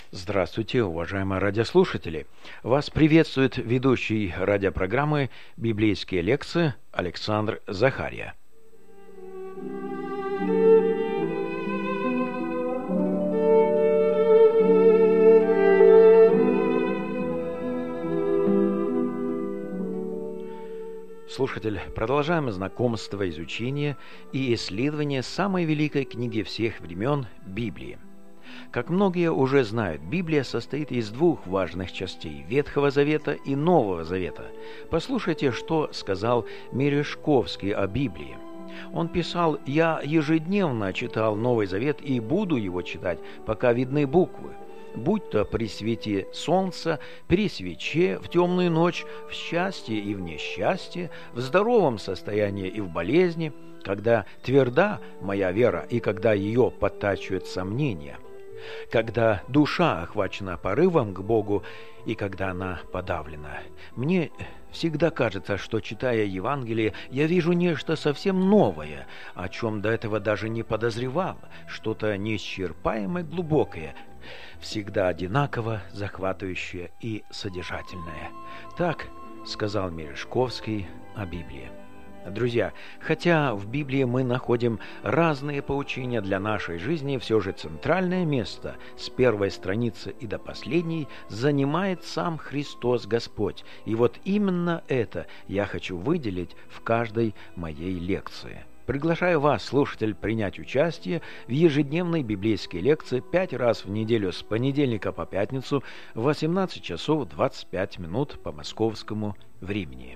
Здравствуйте, уважаемые радиослушатели! Вас приветствует ведущий радиопрограммы «Библейские лекции» Александр Захария. Слушатель, продолжаем знакомство, изучение и исследование самой великой книги всех времен – Библии. Как многие уже знают, Библия состоит из двух важных частей – Ветхого Завета и Нового Завета. Послушайте, что сказал Мережковский о Библии. Он писал: «Я ежедневно читал Новый Завет и буду его читать, пока видны буквы. Будь то при свете солнца, при свече, в темную ночь, в счастье и в несчастье, в здоровом состоянии и в болезни, когда тверда моя вера и когда ее подтачивают сомнения, когда душа охвачена порывом к Богу и когда она подавлена. Мне всегда кажется, что, читая Евангелие, я вижу нечто совсем новое, о чем до этого даже не подозревал, что-то неисчерпаемое, глубокое, всегда одинаково захватывающее и содержательное». Так сказал Мережковский о Библии. Друзья, хотя в Библии мы находим разные поучения для нашей жизни, все же центральное место с первой страницы и до последней занимает сам Христос Господь. И вот именно это я хочу выделить в каждой моей лекции. Приглашаю вас, слушатель, принять участие в ежедневной библейской лекции 5 раз в неделю с понедельника по пятницу в 18 часов 25 минут по московскому времени.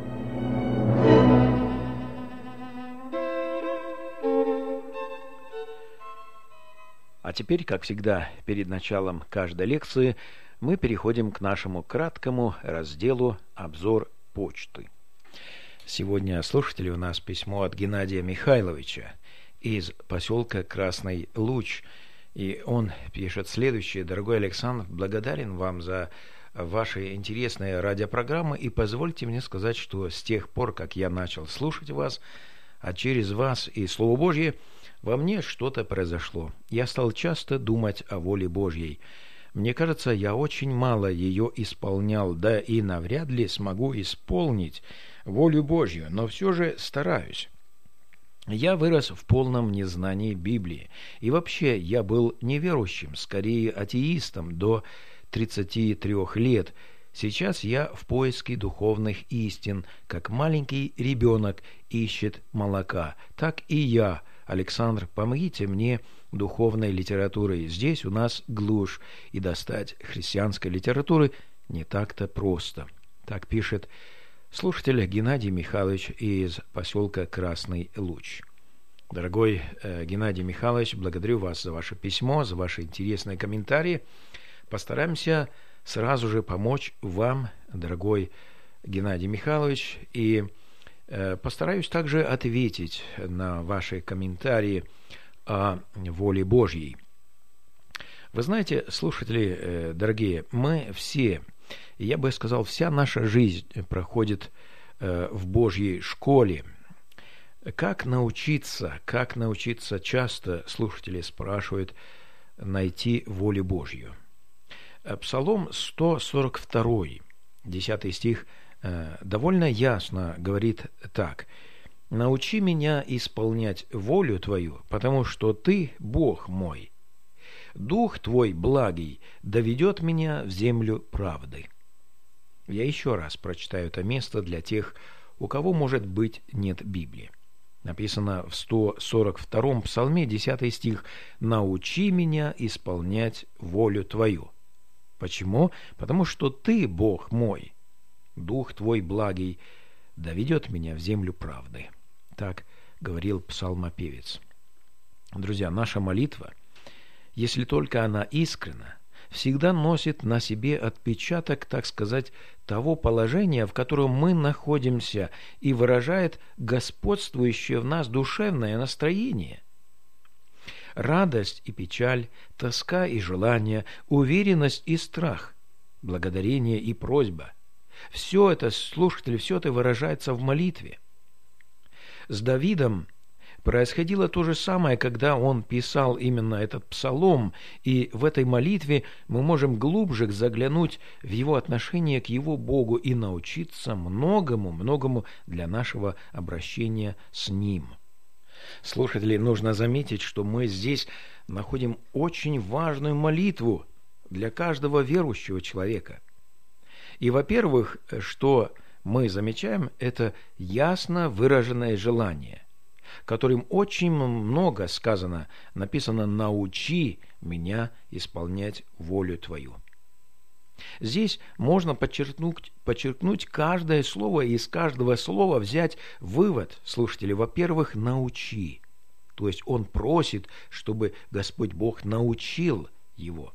А теперь, как всегда, перед началом каждой лекции мы переходим к нашему краткому разделу «Обзор почты». Сегодня, слушатели, у нас письмо от Геннадия Михайловича из поселка Красный Луч. И он пишет следующее: «Дорогой Александр, благодарен вам за ваши интересные радиопрограммы, и позвольте мне сказать, что с тех пор, как я начал слушать вас, а через вас и Слово Божье, во мне что-то произошло. Я стал часто думать о воле Божьей. Мне кажется, я очень мало ее исполнял, да и навряд ли смогу исполнить волю Божью, но все же стараюсь. Я вырос в полном незнании Библии, и вообще я был неверующим, скорее атеистом до 33 лет. Сейчас я в поиске духовных истин, как маленький ребенок ищет молока. Так и я, Александр, помогите мне духовной литературой. Здесь у нас глушь, и достать христианской литературы не так-то просто». Так пишет слушатель Геннадий Михайлович из поселка Красный Луч. Дорогой Геннадий Михайлович, благодарю вас за ваше письмо, за ваши интересные комментарии. Постараемся сразу же помочь вам, дорогой Геннадий Михайлович, и постараюсь также ответить на ваши комментарии о воле Божьей. Вы знаете, слушатели дорогие, мы все, я бы сказал, вся наша жизнь проходит в Божьей школе. Как научиться, часто слушатели спрашивают, найти волю Божью. Псалом 142, 10 стих, довольно ясно говорит так: «Научи меня исполнять волю Твою, потому что Ты Бог мой. Дух Твой благий доведет меня в землю правды». Я еще раз прочитаю это место для тех, у кого, может быть, нет Библии. Написано в 142-м псалме, 10 стих: «Научи меня исполнять волю Твою». Почему? Потому что Ты Бог мой. Дух Твой благий доведет меня в землю правды. Так говорил псалмопевец. Друзья, наша молитва, если только она искренна, всегда носит на себе отпечаток, так сказать, того положения, в котором мы находимся, и выражает господствующее в нас душевное настроение. Радость и печаль, тоска и желание, уверенность и страх, благодарение и просьба – все это, слушатели, все это выражается в молитве. С Давидом Происходило то же самое, когда он писал именно этот псалом, и в этой молитве мы можем глубже заглянуть в его отношение к его Богу и научиться многому для нашего обращения с Ним. Слушатели, нужно заметить, что мы здесь находим очень важную молитву для каждого верующего человека. И, во-первых, что мы замечаем, это ясно выраженное желание, которым очень много написано «научи меня исполнять волю Твою». Здесь можно подчеркнуть каждое слово и из каждого слова взять вывод, слушатели. Во-первых, научи. То есть он просит, чтобы Господь Бог научил его.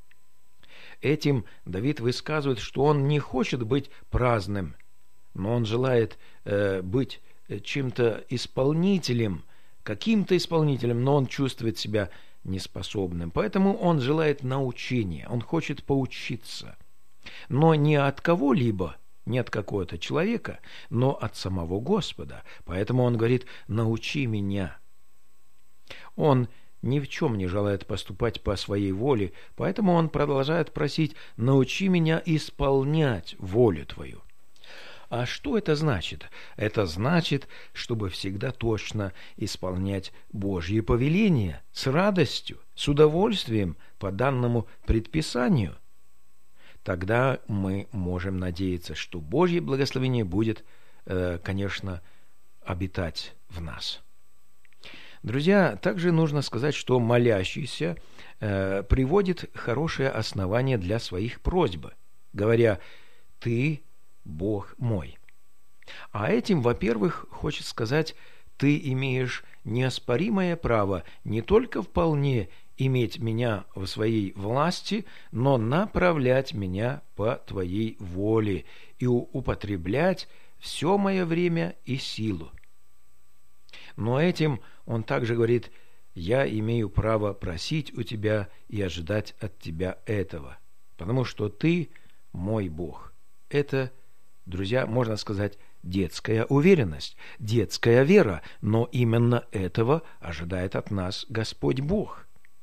Этим Давид высказывает, что он не хочет быть праздным, но он желает быть чем-то исполнителем, каким-то исполнителем, но он чувствует себя неспособным. Поэтому он желает научения, он хочет поучиться. Но не от кого-либо, не от какого-то человека, но от самого Господа. Поэтому он говорит: «Научи меня». Он ни в чем не желает поступать по своей воле, поэтому он продолжает просить: «Научи меня исполнять волю Твою». А что это значит? Это значит, чтобы всегда точно исполнять Божьи повеления с радостью, с удовольствием по данному предписанию. Тогда мы можем надеяться, что Божье благословение будет, конечно, обитать в нас. Друзья, также нужно сказать, что молящийся приводит хорошее основание для своих просьб, говоря: «Ты Бог мой». А этим, во-первых, хочет сказать, ты имеешь неоспоримое право не только вполне иметь меня в своей власти, но направлять меня по твоей воле и употреблять все мое время и силу. Но этим он также говорит: я имею право просить у тебя и ожидать от тебя этого, потому что ты мой Бог. Это, друзья, можно сказать, детская уверенность, детская вера, но именно этого ожидает от нас Господь Бог.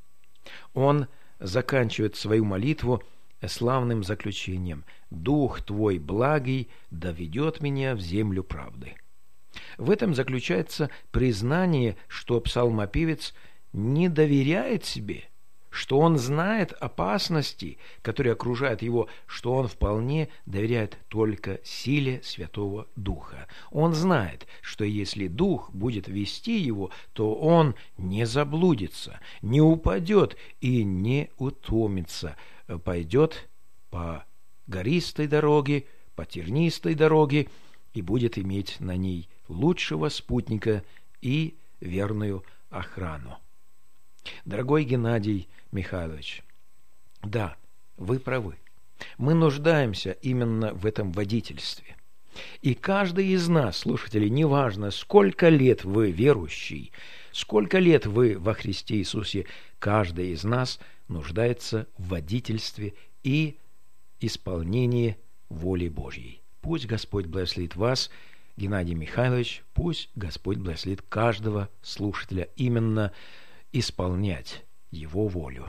Он заканчивает свою молитву славным заключением: «Дух Твой благий доведет меня в землю правды». В этом заключается признание, что псалмопевец не доверяет себе, что он знает опасности, которые окружают его, что он вполне доверяет только силе Святого Духа. Он знает, что если Дух будет вести его, то он не заблудится, не упадет и не утомится, пойдет по гористой дороге, по тернистой дороге и будет иметь на ней лучшего спутника и верную охрану. Дорогой Геннадий Михайлович, да, вы правы. Мы нуждаемся именно в этом водительстве. И каждый из нас, слушатели, неважно, сколько лет вы верующий, сколько лет вы во Христе Иисусе, каждый из нас нуждается в водительстве и исполнении воли Божьей. Пусть Господь благословит вас, Геннадий Михайлович, пусть Господь благословит каждого слушателя именно исполнять Его волю.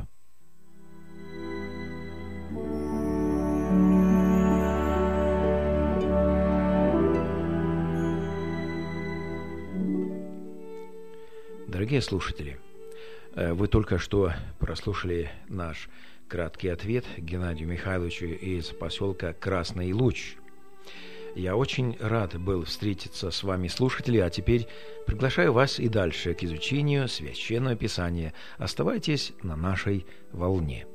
Дорогие слушатели, вы только что прослушали наш краткий ответ Геннадию Михайловичу из поселка Красный Луч. Я очень рад был встретиться с вами, слушатели, а теперь приглашаю вас и дальше к изучению Священного Писания. Оставайтесь на нашей волне.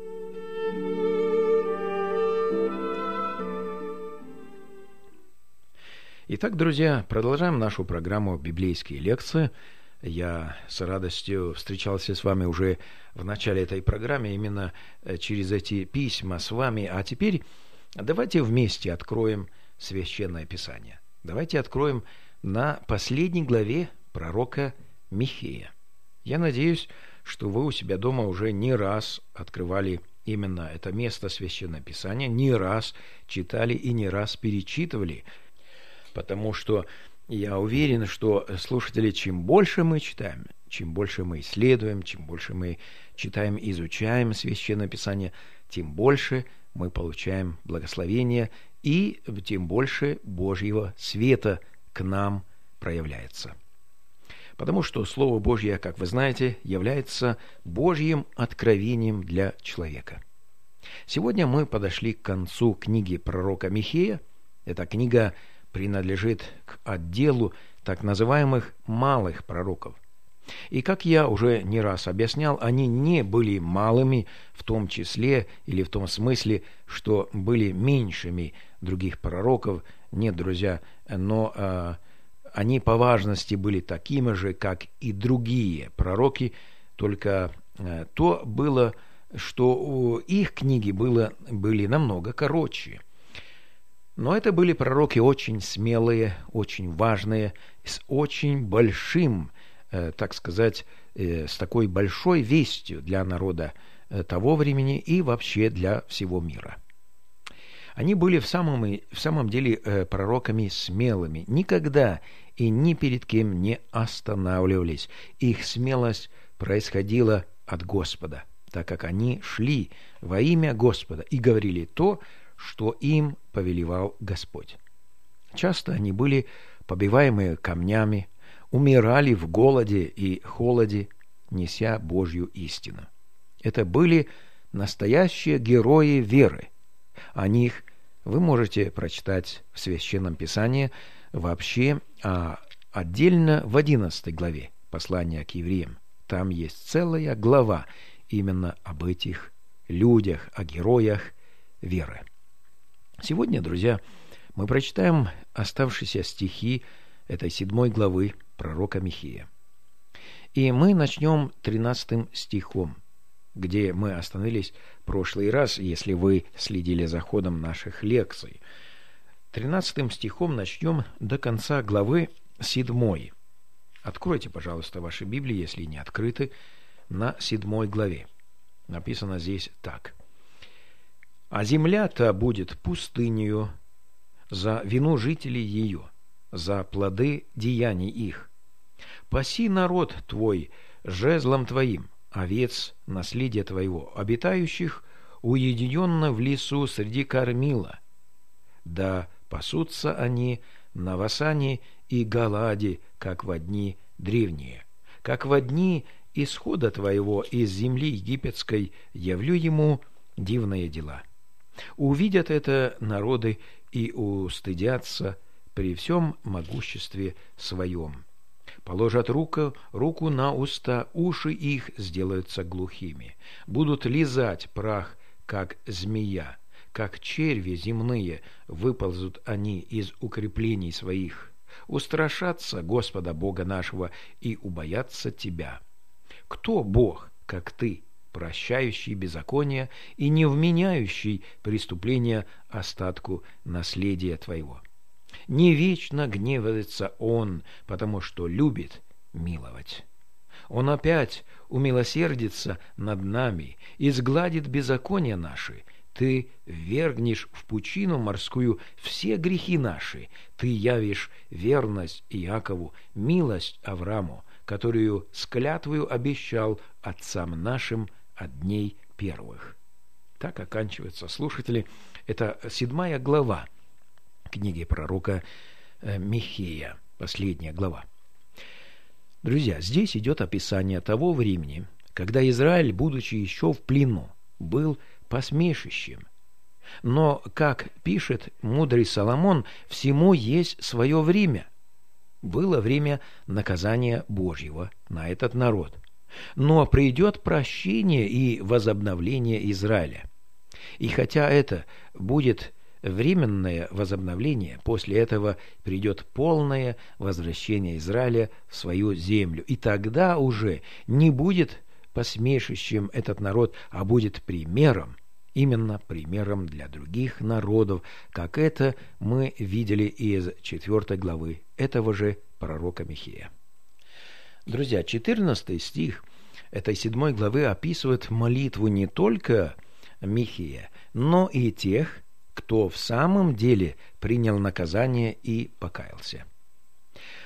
Итак, друзья, продолжаем нашу программу «Библейские лекции». Я с радостью встречался с вами уже в начале этой программы, именно через эти письма с вами. А теперь давайте вместе откроем Священное Писание. Давайте откроем на последней главе пророка Михея. Я надеюсь, что вы у себя дома уже не раз открывали именно это место Священного Писания, не раз читали и не раз перечитывали, потому что Я уверен, что, слушатели, чем больше мы читаем, чем больше мы исследуем, чем больше мы читаем, изучаем Священное Писание, тем больше мы получаем благословения и тем больше Божьего света к нам проявляется. Потому что Слово Божье, как вы знаете, является Божьим откровением для человека. Сегодня мы подошли к концу книги пророка Михея. Эта книга принадлежит к отделу так называемых малых пророков. И, как я уже не раз объяснял, они не были малыми в том числе или в том смысле, что были меньшими других пророков. Нет, друзья, но они по важности были такими же, как и другие пророки, только то было, что их книги были намного короче. Но это были пророки очень смелые, очень важные, с очень большим, так сказать, с такой большой вестью для народа того времени и вообще для всего мира. Они были в самом деле пророками смелыми, никогда и ни перед кем не останавливались. Их смелость происходила от Господа, так как они шли во имя Господа и говорили то, что им повелевал Господь. Часто они были побиваемые камнями, умирали в голоде и холоде, неся Божью истину. Это были настоящие герои веры. О них вы можете прочитать в Священном Писании вообще, отдельно в 11 главе послания к евреям. Там есть целая глава именно об этих людях, о героях веры. Сегодня, друзья, мы прочитаем оставшиеся стихи этой 7 главы пророка Михея. И мы начнем 13 стихом, где мы остановились в прошлый раз, если вы следили за ходом наших лекций. 13 стихом начнем до конца главы 7. Откройте, пожалуйста, ваши Библии, если не открыты, на 7 главе. Написано здесь так. «А земля-то будет пустынею за вину жителей ее, за плоды деяний их. Паси народ твой жезлом твоим, овец наследия твоего, обитающих уединенно в лесу среди кормила. Да пасутся они на Васане и Галааде, как во дни древние, как во дни исхода твоего из земли египетской явлю ему дивные дела. Увидят это народы и устыдятся при всем могуществе своем. Положат руку на уста, уши их сделаются глухими. Будут лизать прах, как змея, как черви земные, выползут они из укреплений своих. Устрашатся Господа Бога нашего и убоятся Тебя. Кто Бог, как Ты, прощающий беззаконие и не вменяющий преступления остатку наследия Твоего? Не вечно гневается Он, потому что любит миловать. Он опять умилосердится над нами и сгладит беззакония наши. Ты ввергнешь в пучину морскую все грехи наши. Ты явишь верность Иакову, милость Аврааму, которую с клятвою обещал отцам нашим от дней первых». Так оканчивается, слушатели, это 7 глава книги пророка Михея, последняя глава. Друзья, здесь идет описание того времени, когда Израиль, будучи еще в плену, был посмешищем. Но, как пишет мудрый Соломон, всему есть свое время. Было время наказания Божьего на этот народ. Но придет прощение и возобновление Израиля. И хотя это будет временное возобновление, после этого придет полное возвращение Израиля в свою землю. И тогда уже не будет посмешищем этот народ, а будет примером, именно примером для других народов, как это мы видели из 4 главы этого же пророка Михея. Друзья, 14 стих этой 7 главы описывает молитву не только Михея, но и тех, кто в самом деле принял наказание и покаялся.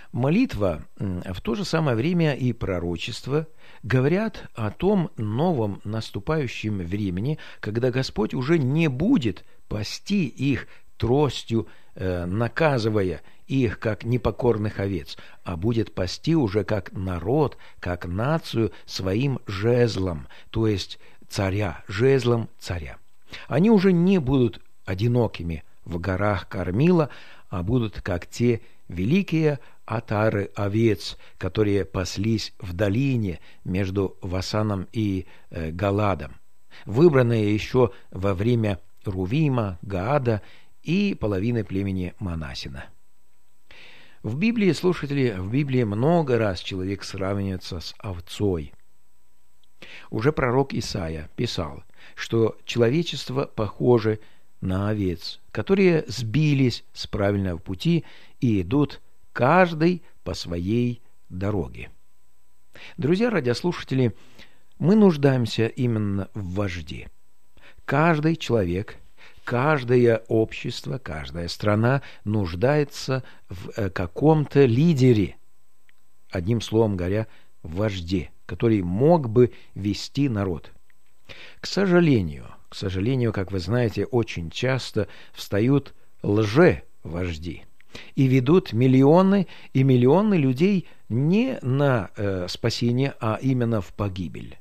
Молитва в то же самое время и пророчество говорят о том новом наступающем времени, когда Господь уже не будет пасти их тростью, наказывая их как непокорных овец, а будет пасти уже как народ, как нацию своим жезлом, то есть царя, жезлом царя. Они уже не будут одинокими в горах Кармила, а будут как те великие отары овец, которые паслись в долине между Васаном и Галадом, выбранные еще во время Рувима, Гаада и половины племени Манасина. В Библии, слушатели, в Библии много раз человек сравнивается с овцой. Уже пророк Исаия писал, что человечество похоже на овец, которые сбились с правильного пути и идут каждый по своей дороге. Друзья радиослушатели, мы нуждаемся именно в вожде. Каждый человек, каждое общество, каждая страна нуждается в каком-то лидере, одним словом говоря, в вожде, который мог бы вести народ. К сожалению, как вы знаете, очень часто встают лже-вожди и ведут миллионы и миллионы людей не на спасение, а именно в погибель.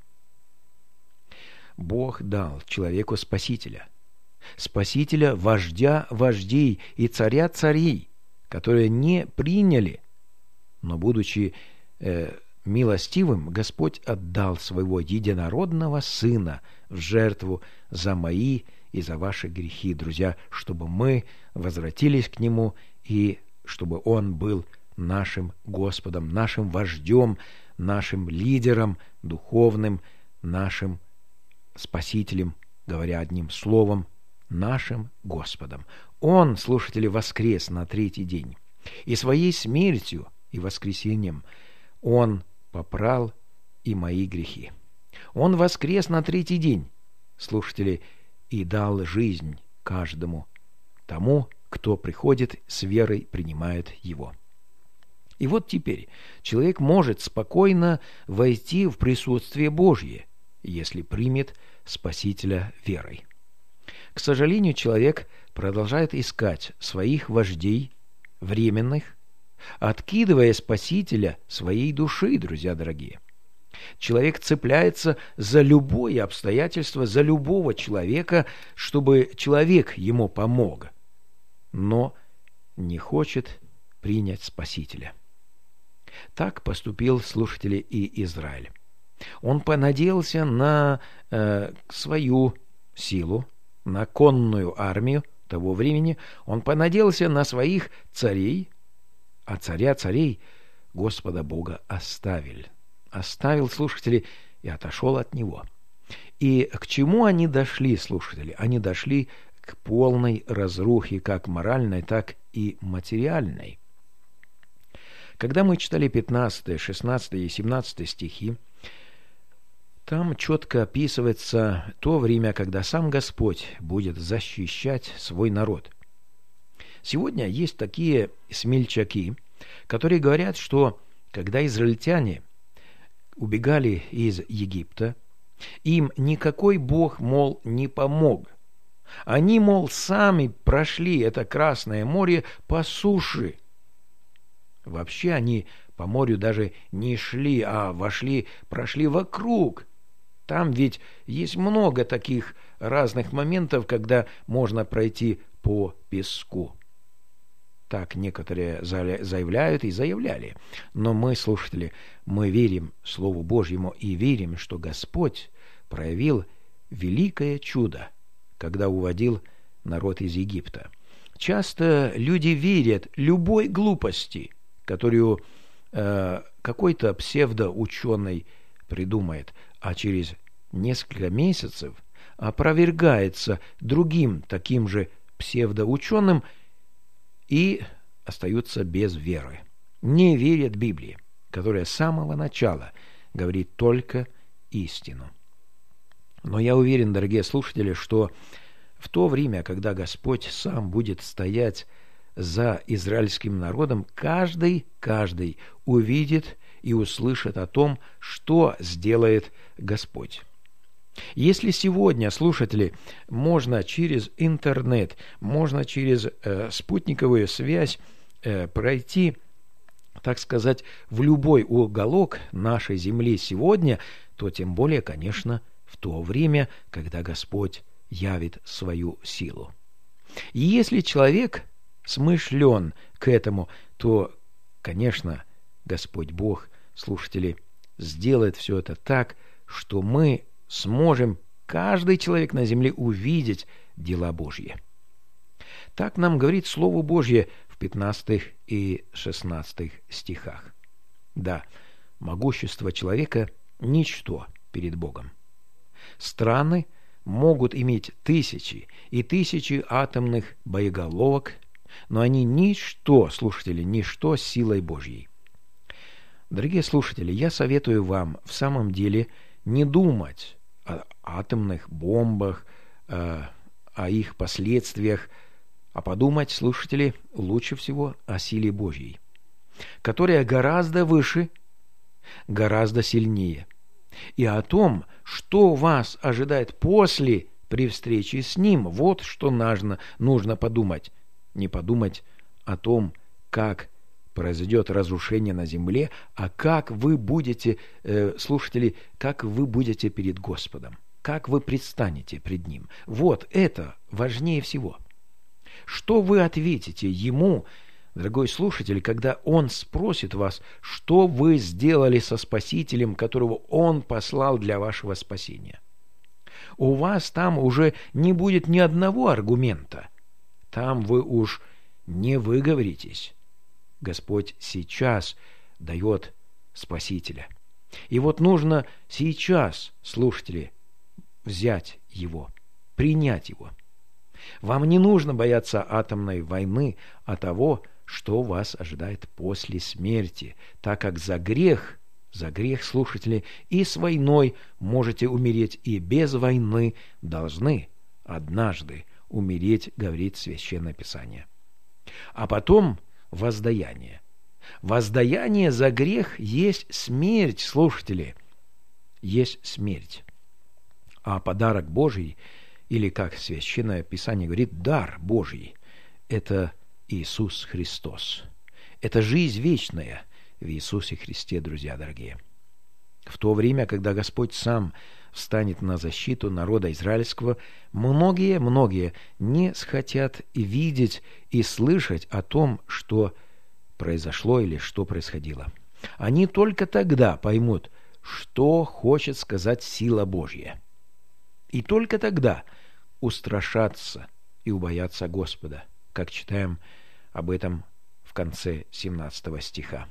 Бог дал человеку спасителя, вождя вождей и царя царей, которые не приняли, но, будучи милостивым, Господь отдал своего единородного Сына в жертву за мои и за ваши грехи, друзья, чтобы мы возвратились к Нему и чтобы Он был нашим Господом, нашим вождем, нашим лидером духовным, нашим Спасителем, говоря одним словом, нашим Господом. Он, слушатели, воскрес на третий день, и своей смертью и воскресением Он попрал и мои грехи. Он воскрес на третий день, слушатели, и дал жизнь каждому тому, кто приходит с верой, принимает Его. И вот теперь человек может спокойно войти в присутствие Божье, если примет Спасителя верой. К сожалению, человек продолжает искать своих вождей временных, откидывая Спасителя своей души, друзья дорогие. Человек цепляется за любое обстоятельство, за любого человека, чтобы человек ему помог, но не хочет принять Спасителя. Так поступил, слушатели, и Израиль. Он понадеялся на свою силу, на конную армию того времени, он понадеялся на своих царей, а царя царей Господа Бога оставил, слушатели, и отошел от Него. И к чему они дошли, слушатели? Они дошли к полной разрухе, как моральной, так и материальной. Когда мы читали 15, 16 и 17 стихи, там четко описывается то время, когда сам Господь будет защищать свой народ. Сегодня есть такие смельчаки, которые говорят, что когда израильтяне убегали из Египта, им никакой Бог, мол, не помог. Они, мол, сами прошли это Красное море по суше. Вообще они по морю даже не шли, а прошли вокруг. Там ведь есть много таких разных моментов, когда можно пройти по песку. Так некоторые заявляют и заявляли. Но мы, слушатели, мы верим Слову Божьему и верим, что Господь проявил великое чудо, когда уводил народ из Египта. Часто люди верят любой глупости, которую какой-то псевдоученый придумает, а через несколько месяцев опровергается другим таким же псевдоученым и остаются без веры. Не верят Библии, которая с самого начала говорит только истину. Но я уверен, дорогие слушатели, что в то время, когда Господь сам будет стоять за израильским народом, каждый увидит и услышит о том, что сделает Господь. Если сегодня, слушатели, можно через интернет, можно через спутниковую связь пройти, так сказать, в любой уголок нашей земли сегодня, то тем более, конечно, в то время, когда Господь явит свою силу. И если человек смышлен к этому, то, конечно, Господь Бог, слушатели, сделает все это так, что мы сможем, каждый человек на земле, увидеть дела Божьи. Так нам говорит Слово Божье в 15 и 16 стихах. Да, могущество человека – ничто перед Богом. Страны могут иметь тысячи и тысячи атомных боеголовок, но они ничто, слушатели, ничто силой Божьей. Дорогие слушатели, я советую вам в самом деле не думать о атомных бомбах, о их последствиях, а подумать, слушатели, лучше всего о силе Божьей, которая гораздо выше, гораздо сильнее, и о том, что вас ожидает при встрече с Ним. Вот что нужно подумать. Не подумать о том, как произойдет разрушение на земле, а как вы будете, слушатели, как вы будете перед Господом, как вы предстанете пред Ним. Вот это важнее всего. Что вы ответите Ему, дорогой слушатель, когда Он спросит вас, что вы сделали со Спасителем, которого Он послал для вашего спасения? У вас там уже не будет ни одного аргумента. Там вы уж не выговоритесь. Господь сейчас дает Спасителя. И вот нужно сейчас, слушатели, взять Его, принять Его. Вам не нужно бояться атомной войны, а того, что вас ожидает после смерти, так как за грех, слушатели, и с войной можете умереть, и без войны должны однажды умереть, говорит Священное Писание. А потом воздаяние. Воздаяние за грех есть смерть, слушатели, есть смерть. А подарок Божий, или, как Священное Писание говорит, дар Божий, это Иисус Христос. Это жизнь вечная в Иисусе Христе, друзья дорогие. В то время, когда Господь сам встанет на защиту народа израильского, многие не захотят и видеть и слышать о том, что произошло или что происходило. Они только тогда поймут, что хочет сказать сила Божья. И только тогда устрашатся и убоятся Господа, как читаем об этом в конце 17 стиха.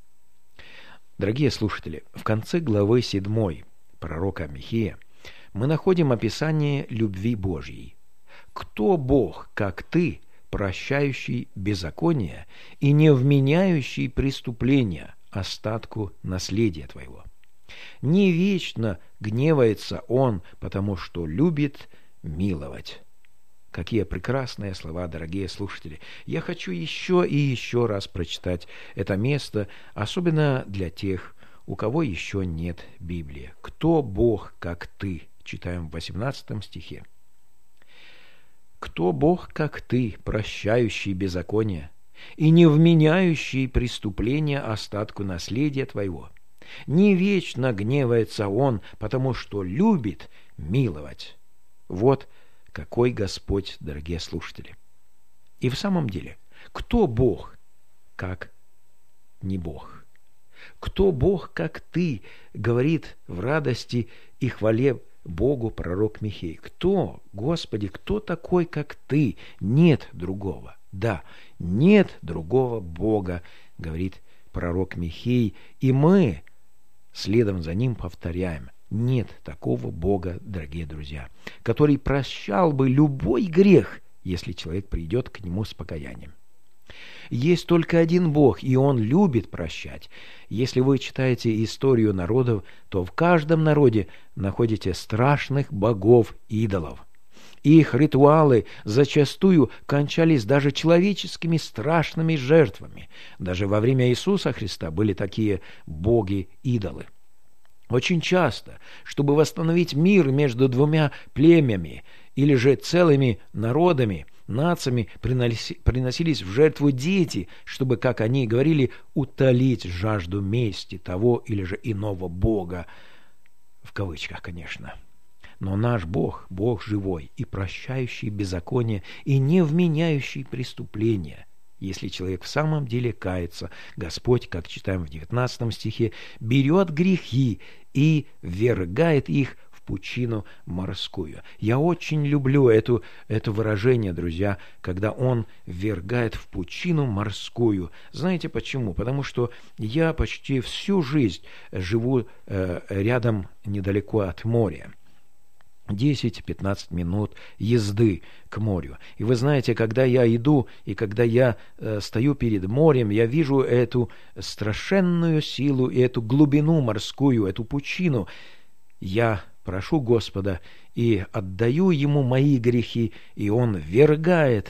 Дорогие слушатели, в конце главы 7 пророка Михея мы находим описание любви Божьей. «Кто Бог, как ты, прощающий беззаконие и не вменяющий преступления остатку наследия твоего? Не вечно гневается Он, потому что любит миловать». Какие прекрасные слова, дорогие слушатели! Я хочу еще и еще раз прочитать это место, особенно для тех, у кого еще нет Библии. «Кто Бог, как ты?» Читаем в 18 стихе. «Кто Бог, как ты, прощающий беззаконие и не вменяющий преступления остатку наследия твоего? Не вечно гневается Он, потому что любит миловать». Вот какой Господь, дорогие слушатели! И в самом деле, кто Бог, как не Бог? Кто Бог, как ты, говорит в радости и хвале Богу пророк Михей? Кто, Господи, кто такой, как ты? Нет другого. Да, нет другого Бога, говорит пророк Михей, и мы следом за ним повторяем: нет такого Бога, дорогие друзья, который прощал бы любой грех, если человек придет к Нему с покаянием. Есть только один Бог, и Он любит прощать. Если вы читаете историю народов, то в каждом народе находите страшных богов-идолов. Их ритуалы зачастую кончались даже человеческими страшными жертвами. Даже во время Иисуса Христа были такие боги-идолы. Очень часто, чтобы восстановить мир между двумя племями или же целыми народами, нациями, приносились в жертву дети, чтобы, как они говорили, утолить жажду мести того или же иного бога, в кавычках, конечно. Но наш Бог, Бог живой и прощающий беззаконие и не вменяющий преступления. Если человек в самом деле кается, Господь, как читаем в 19 стихе, берет грехи и ввергает их в пучину морскую. Я очень люблю это выражение, друзья, когда Он ввергает в пучину морскую. Знаете почему? Потому что я почти всю жизнь живу рядом, недалеко от моря. 10-15 минут езды к морю. И вы знаете, когда я иду и когда я стою перед морем, я вижу эту страшенную силу и эту глубину морскую, эту пучину. Я прошу Господа и отдаю Ему мои грехи, и Он ввергает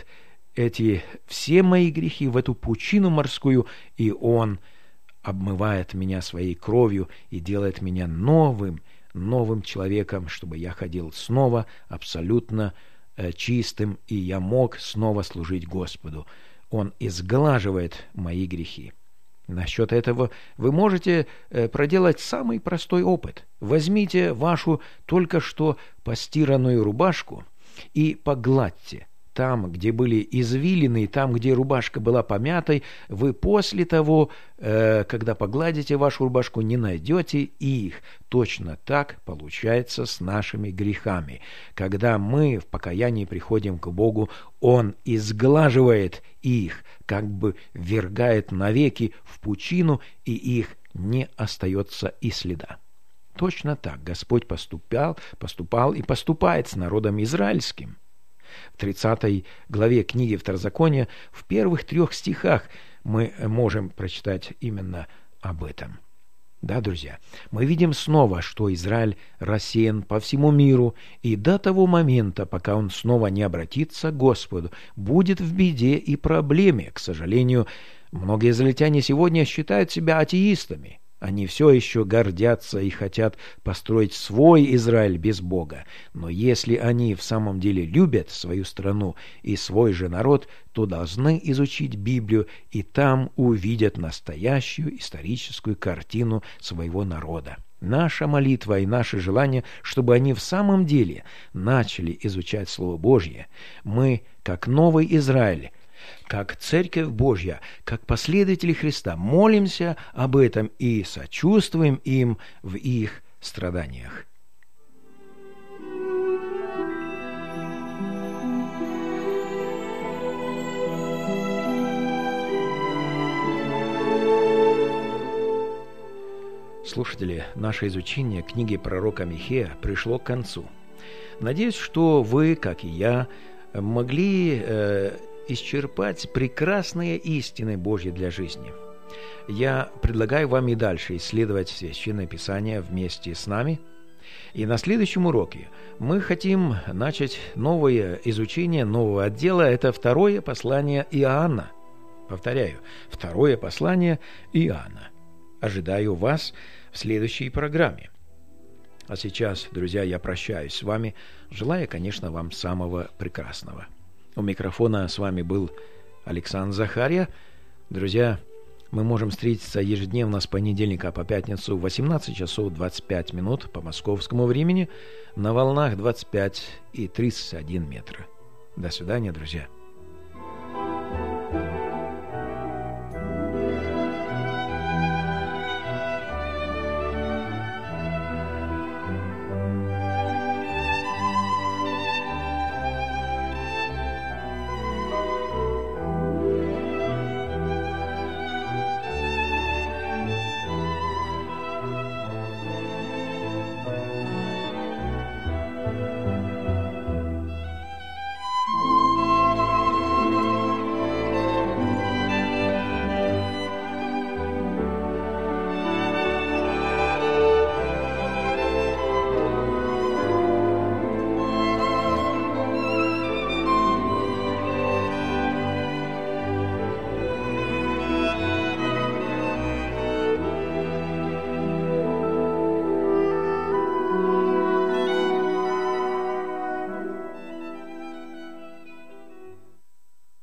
все мои грехи в эту пучину морскую, и Он обмывает меня своей кровью и делает меня новым человеком, чтобы я ходил снова абсолютно чистым, и я мог снова служить Господу. Он изглаживает мои грехи. Насчет этого вы можете проделать самый простой опыт. Возьмите вашу только что постиранную рубашку и погладьте. Там, где были извилины, там, где рубашка была помятой, вы после того, когда погладите вашу рубашку, не найдете их. Точно так получается с нашими грехами. Когда мы в покаянии приходим к Богу, Он изглаживает их, как бы ввергает навеки в пучину, и их не остается и следа. Точно так Господь поступал и поступает с народом израильским. В 30 главе книги Второзакония в первых 3 стихах мы можем прочитать именно об этом. Да, друзья, мы видим снова, что Израиль рассеян по всему миру, и до того момента, пока он снова не обратится к Господу, будет в беде и проблеме. К сожалению, многие израильтяне сегодня считают себя атеистами. Они все еще гордятся и хотят построить свой Израиль без Бога. Но если они в самом деле любят свою страну и свой же народ, то должны изучить Библию, и там увидят настоящую историческую картину своего народа. Наша молитва и наше желание, чтобы они в самом деле начали изучать Слово Божье. Мы, как новый Израиль, как Церковь Божья, как последователи Христа, молимся об этом и сочувствуем им в их страданиях. Слушатели, наше изучение книги пророка Михея пришло к концу. Надеюсь, что вы, как и я, могли исчерпать прекрасные истины Божьи для жизни. Я предлагаю вам и дальше исследовать Священное Писание вместе с нами. И на следующем уроке мы хотим начать новое изучение нового отдела. Это 2 послание Иоанна. Повторяю, 2 послание Иоанна. Ожидаю вас в следующей программе. А сейчас, друзья, я прощаюсь с вами, желая, конечно, вам самого прекрасного. У микрофона с вами был Александр Захарья. Друзья, мы можем встретиться ежедневно с понедельника по пятницу в 18 часов 25 минут по московскому времени на волнах 25 и 31 метра. До свидания, друзья.